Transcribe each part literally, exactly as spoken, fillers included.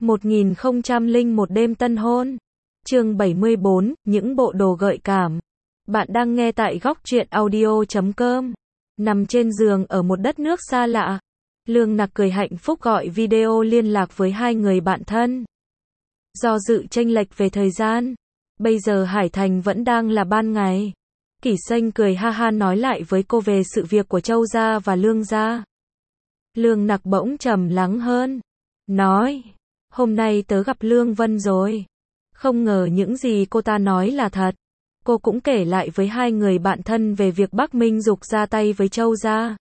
một nghìn không trăm lẻ một đêm tân hôn. Chương bảy mươi bốn, những bộ đồ gợi cảm. Bạn đang nghe tại góc truyện audio chấm com. Nằm trên giường ở một đất nước xa lạ, Lương Nặc cười hạnh phúc gọi video liên lạc với hai người bạn thân. Do dự chênh lệch về thời gian, bây giờ Hải Thành vẫn đang là ban ngày. Kỷ Xanh cười ha ha nói lại với cô về sự việc của Châu gia và Lương gia. Lương Nặc bỗng trầm lắng hơn, nói, hôm nay tớ gặp Lương Vân rồi. Không ngờ những gì cô ta nói là thật. Cô cũng kể lại với hai người bạn thân về việc Bắc Minh Dục ra tay với Châu gia.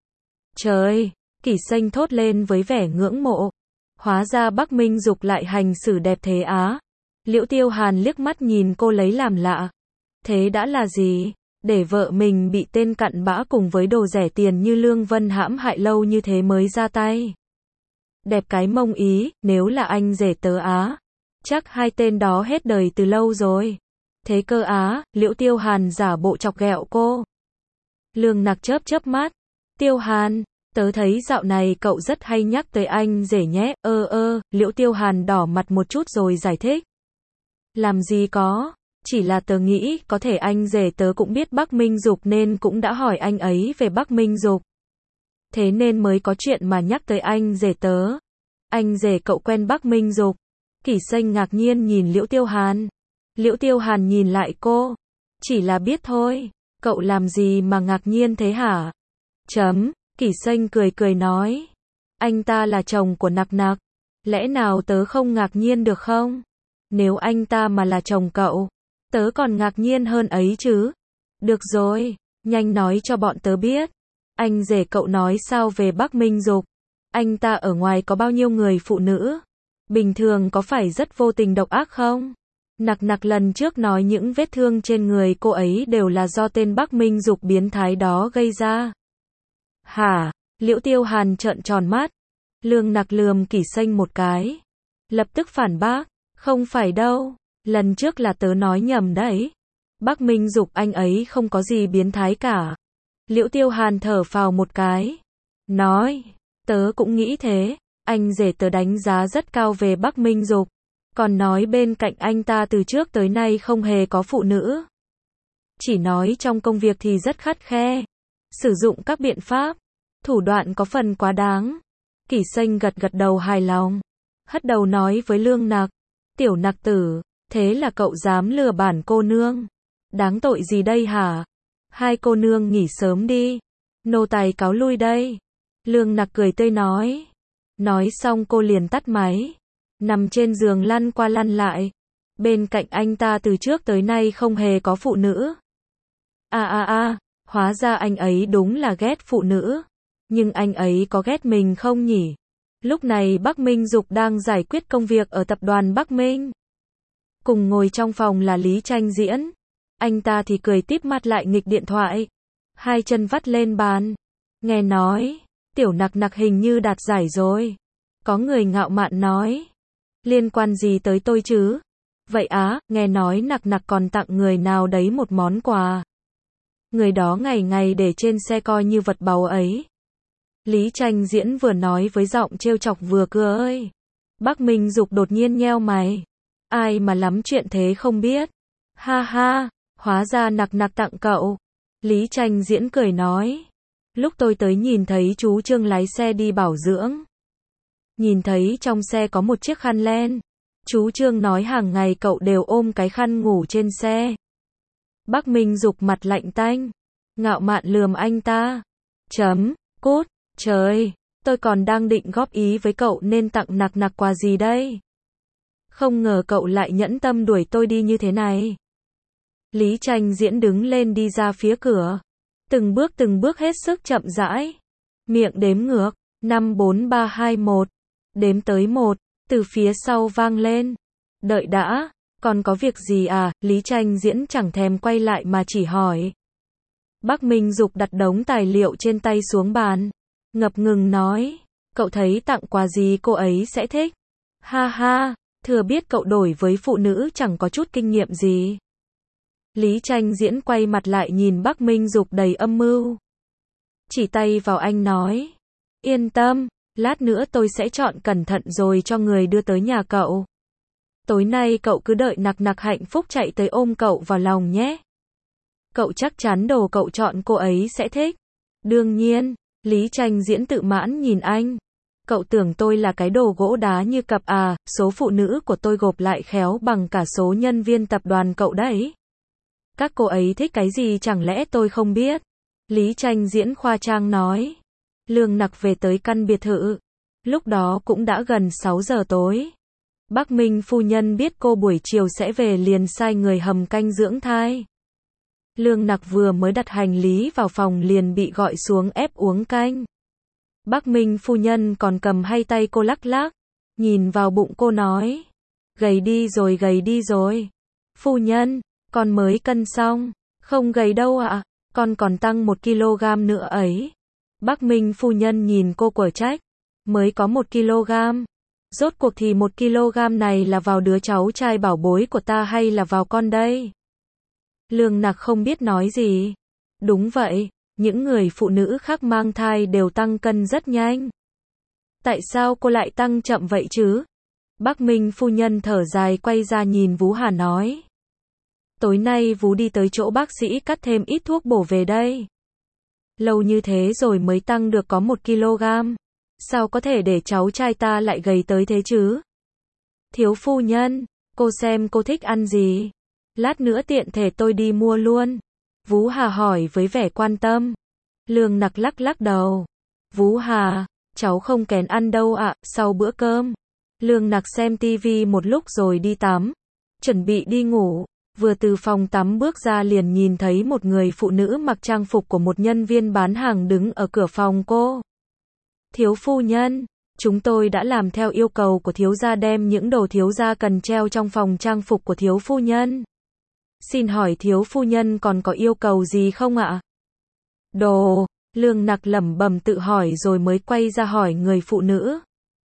Trời, Kỷ Xanh thốt lên với vẻ ngưỡng mộ. Hóa ra Bắc Minh Dục lại hành xử đẹp thế á. Liễu Tiêu Hàn liếc mắt nhìn cô lấy làm lạ. Thế đã là gì? Để vợ mình bị tên cặn bã cùng với đồ rẻ tiền như Lương Vân hãm hại lâu như thế mới ra tay. Đẹp cái mông ý, nếu là anh rể tớ á. Chắc hai tên đó hết đời từ lâu rồi. Thế cơ á, Liễu Tiêu Hàn giả bộ chọc ghẹo cô. Lương Nặc chớp chớp mắt. Tiêu Hàn, tớ thấy dạo này cậu rất hay nhắc tới anh rể nhé, ơ ơ, Liễu Tiêu Hàn đỏ mặt một chút rồi giải thích. Làm gì có, chỉ là tớ nghĩ có thể anh rể tớ cũng biết Bắc Minh Dục nên cũng đã hỏi anh ấy về Bắc Minh Dục. Thế nên mới có chuyện mà nhắc tới anh rể tớ. Anh rể cậu quen Bắc Minh Dục. Kỷ Xanh ngạc nhiên nhìn Liễu Tiêu Hàn. Liễu Tiêu Hàn nhìn lại cô. Chỉ là biết thôi, cậu làm gì mà ngạc nhiên thế hả? Chấm, Kỷ Xanh cười cười nói. Anh ta là chồng của Nặc Nặc. Lẽ nào tớ không ngạc nhiên được không? Nếu anh ta mà là chồng cậu, tớ còn ngạc nhiên hơn ấy chứ. Được rồi, nhanh nói cho bọn tớ biết. Anh rể cậu nói sao về Bắc Minh Dục? Anh ta ở ngoài có bao nhiêu người phụ nữ? Bình thường có phải rất vô tình độc ác không? Nặc Nặc lần trước nói những vết thương trên người cô ấy đều là do tên Bắc Minh Dục biến thái đó gây ra. Hả? Liễu Tiêu Hàn trợn tròn mắt. Lương Nặc lườm Kỷ Xanh một cái. Lập tức phản bác. Không phải đâu. Lần trước là tớ nói nhầm đấy. Bắc Minh Dục anh ấy không có gì biến thái cả. Liễu Tiêu Hàn thở phào một cái. Nói. Tớ cũng nghĩ thế. Anh rể tớ đánh giá rất cao về Bắc Minh Dục. Còn nói bên cạnh anh ta từ trước tới nay không hề có phụ nữ. Chỉ nói trong công việc thì rất khắt khe. Sử dụng các biện pháp, thủ đoạn có phần quá đáng. Kỷ Xanh gật gật đầu hài lòng. Hất đầu nói với Lương Nặc. Tiểu Nặc tử, thế là cậu dám lừa bản cô nương. Đáng tội gì đây hả? Hai cô nương nghỉ sớm đi. Nô tài cáo lui đây. Lương Nặc cười tươi nói. Nói xong cô liền tắt máy. Nằm trên giường lăn qua lăn lại. Bên cạnh anh ta từ trước tới nay không hề có phụ nữ. À à à, hóa ra anh ấy đúng là ghét phụ nữ. Nhưng anh ấy có ghét mình không nhỉ? Lúc này Bắc Minh Dục đang giải quyết công việc ở tập đoàn Bắc Minh. Cùng ngồi trong phòng là Lý Tranh Diễn. Anh ta thì cười típ mắt lại nghịch điện thoại. Hai chân vắt lên bàn. Nghe nói, Tiểu Nặc Nặc hình như đạt giải rồi. Có người ngạo mạn nói. Liên quan gì tới tôi chứ? Vậy á, nghe nói Nặc Nặc còn tặng người nào đấy một món quà. Người đó ngày ngày để trên xe coi như vật báu ấy. Lý Tranh Diễn vừa nói với giọng trêu chọc vừa cười ơi. Bắc Minh Dục đột nhiên nheo mày. Ai mà lắm chuyện thế không biết. Ha ha, hóa ra Nặc Nặc tặng cậu. Lý Tranh Diễn cười nói. Lúc tôi tới nhìn thấy chú Trương lái xe đi bảo dưỡng. Nhìn thấy trong xe có một chiếc khăn len. Chú Trương nói hàng ngày cậu đều ôm cái khăn ngủ trên xe. Bắc Minh Dục mặt lạnh tanh. Ngạo mạn lườm anh ta. Chấm, cút, trời, tôi còn đang định góp ý với cậu nên tặng Nặc Nặc quà gì đây. Không ngờ cậu lại nhẫn tâm đuổi tôi đi như thế này. Lý Tranh Diễn đứng lên đi ra phía cửa. Từng bước từng bước hết sức chậm rãi. Miệng đếm ngược. năm bốn ba hai một. Đếm tới một. Từ phía sau vang lên. Đợi đã. Còn có việc gì à? Lý Tranh Diễn chẳng thèm quay lại mà chỉ hỏi. Bắc Minh Dục đặt đống tài liệu trên tay xuống bàn. Ngập ngừng nói. Cậu thấy tặng quà gì cô ấy sẽ thích? Ha ha. Thừa biết cậu đổi với phụ nữ chẳng có chút kinh nghiệm gì. Lý Tranh Diễn quay mặt lại nhìn Bắc Minh Dục đầy âm mưu. Chỉ tay vào anh nói. Yên tâm, Lát nữa tôi sẽ chọn cẩn thận rồi cho người đưa tới nhà cậu. Tối nay cậu cứ đợi nặc nặc hạnh phúc chạy tới ôm cậu vào lòng nhé. Cậu chắc chắn đồ cậu chọn cô ấy sẽ thích. Đương nhiên, Lý Tranh Diễn tự mãn nhìn anh. Cậu tưởng tôi là cái đồ gỗ đá như cặp à, số phụ nữ của tôi gộp lại khéo bằng cả số nhân viên tập đoàn cậu đấy. Các cô ấy thích cái gì chẳng lẽ tôi không biết? Lý Tranh Diễn khoa trương nói. Lương Nặc về tới căn biệt thự. Lúc đó cũng đã gần sáu giờ tối. Bắc Minh phu nhân biết cô buổi chiều sẽ về liền sai người hầm canh dưỡng thai. Lương Nặc vừa mới đặt hành lý vào phòng liền bị gọi xuống ép uống canh. Bắc Minh phu nhân còn cầm hay tay cô lắc lắc, nhìn vào bụng cô nói, gầy đi rồi gầy đi rồi. Phu nhân, con mới cân xong, không gầy đâu ạ, à? Con còn tăng một ki lô gam nữa ấy. Bắc Minh phu nhân nhìn cô quở trách, mới có một ki lô gam. Rốt cuộc thì một ki lô gam này là vào đứa cháu trai bảo bối của ta hay là vào con đây? Lương Nặc không biết nói gì. Đúng vậy, những người phụ nữ khác mang thai đều tăng cân rất nhanh. Tại sao cô lại tăng chậm vậy chứ? Bắc Minh phu nhân thở dài quay ra nhìn Vú Hà nói. Tối nay Vú đi tới chỗ bác sĩ cắt thêm ít thuốc bổ về đây. Lâu như thế rồi mới tăng được có một ki lô gam. Sao có thể để cháu trai ta lại gầy tới thế chứ? Thiếu phu nhân, cô xem cô thích ăn gì? Lát nữa tiện thể tôi đi mua luôn. Vú Hà hỏi với vẻ quan tâm. Lương Nặc lắc lắc đầu. Vú Hà, cháu không kén ăn đâu ạ, à, sau bữa cơm. Lương Nặc xem tivi một lúc rồi đi tắm. Chuẩn bị đi ngủ. Vừa từ phòng tắm bước ra liền nhìn thấy một người phụ nữ mặc trang phục của một nhân viên bán hàng đứng ở cửa phòng cô. Thiếu phu nhân, chúng tôi đã làm theo yêu cầu của thiếu gia đem những đồ thiếu gia cần treo trong phòng trang phục của thiếu phu nhân. Xin hỏi thiếu phu nhân còn có yêu cầu gì không ạ? Đồ, Lương Nặc lẩm bẩm tự hỏi rồi mới quay ra hỏi người phụ nữ.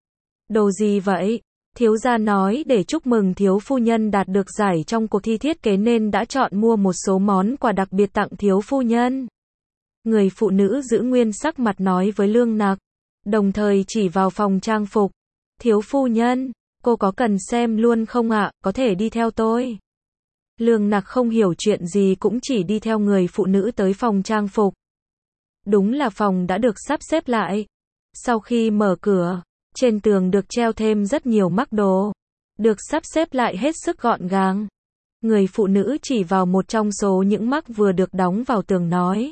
Đồ gì vậy? Thiếu gia nói để chúc mừng thiếu phu nhân đạt được giải trong cuộc thi thiết kế nên đã chọn mua một số món quà đặc biệt tặng thiếu phu nhân. Người phụ nữ giữ nguyên sắc mặt nói với Lương Nặc, đồng thời chỉ vào phòng trang phục. Thiếu phu nhân, cô có cần xem luôn không ạ, có thể đi theo tôi. Lương Nặc không hiểu chuyện gì cũng chỉ đi theo người phụ nữ tới phòng trang phục. Đúng là phòng đã được sắp xếp lại. Sau khi mở cửa, trên tường được treo thêm rất nhiều mác đồ, được sắp xếp lại hết sức gọn gàng. Người phụ nữ chỉ vào một trong số những mác vừa được đóng vào tường nói.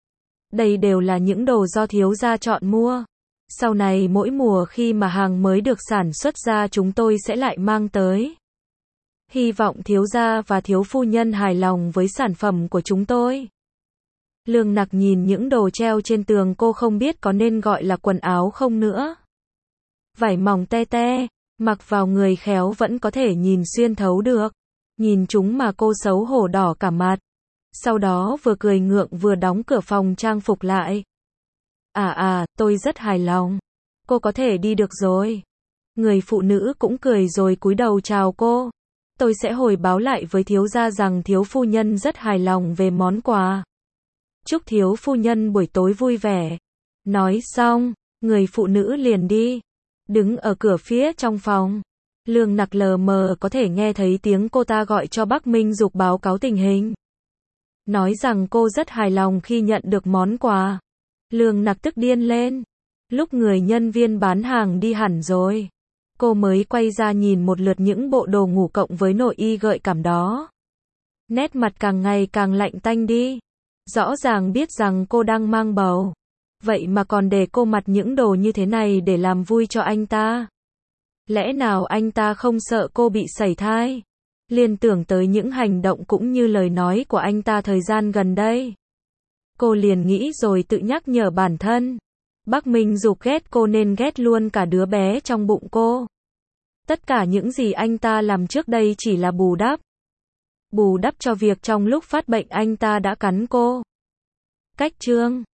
Đây đều là những đồ do thiếu gia chọn mua. Sau này mỗi mùa khi mà hàng mới được sản xuất ra chúng tôi sẽ lại mang tới. Hy vọng thiếu gia và thiếu phu nhân hài lòng với sản phẩm của chúng tôi. Lương Nặc nhìn những đồ treo trên tường cô không biết có nên gọi là quần áo không nữa. Vải mỏng te te, mặc vào người khéo vẫn có thể nhìn xuyên thấu được. Nhìn chúng mà cô xấu hổ đỏ cả mặt. Sau đó vừa cười ngượng vừa đóng cửa phòng trang phục lại. À à, tôi rất hài lòng. Cô có thể đi được rồi. Người phụ nữ cũng cười rồi cúi đầu chào cô. Tôi sẽ hồi báo lại với thiếu gia rằng thiếu phu nhân rất hài lòng về món quà. Chúc thiếu phu nhân buổi tối vui vẻ. Nói xong, người phụ nữ liền đi. Đứng ở cửa phía trong phòng. Lương Nặc lờ mờ có thể nghe thấy tiếng cô ta gọi cho Bắc Minh Dục báo cáo tình hình. Nói rằng cô rất hài lòng khi nhận được món quà. Lương Nặc tức điên lên. Lúc người nhân viên bán hàng đi hẳn rồi, cô mới quay ra nhìn một lượt những bộ đồ ngủ cộng với nội y gợi cảm đó. Nét mặt càng ngày càng lạnh tanh đi. Rõ ràng biết rằng cô đang mang bầu. Vậy mà còn để cô mặc những đồ như thế này để làm vui cho anh ta. Lẽ nào anh ta không sợ cô bị sảy thai? Liên tưởng tới những hành động cũng như lời nói của anh ta thời gian gần đây. Cô liền nghĩ rồi tự nhắc nhở bản thân. Bắc Minh Dục ghét cô nên ghét luôn cả đứa bé trong bụng cô. Tất cả những gì anh ta làm trước đây chỉ là bù đắp. Bù đắp cho việc trong lúc phát bệnh anh ta đã cắn cô. Cách chương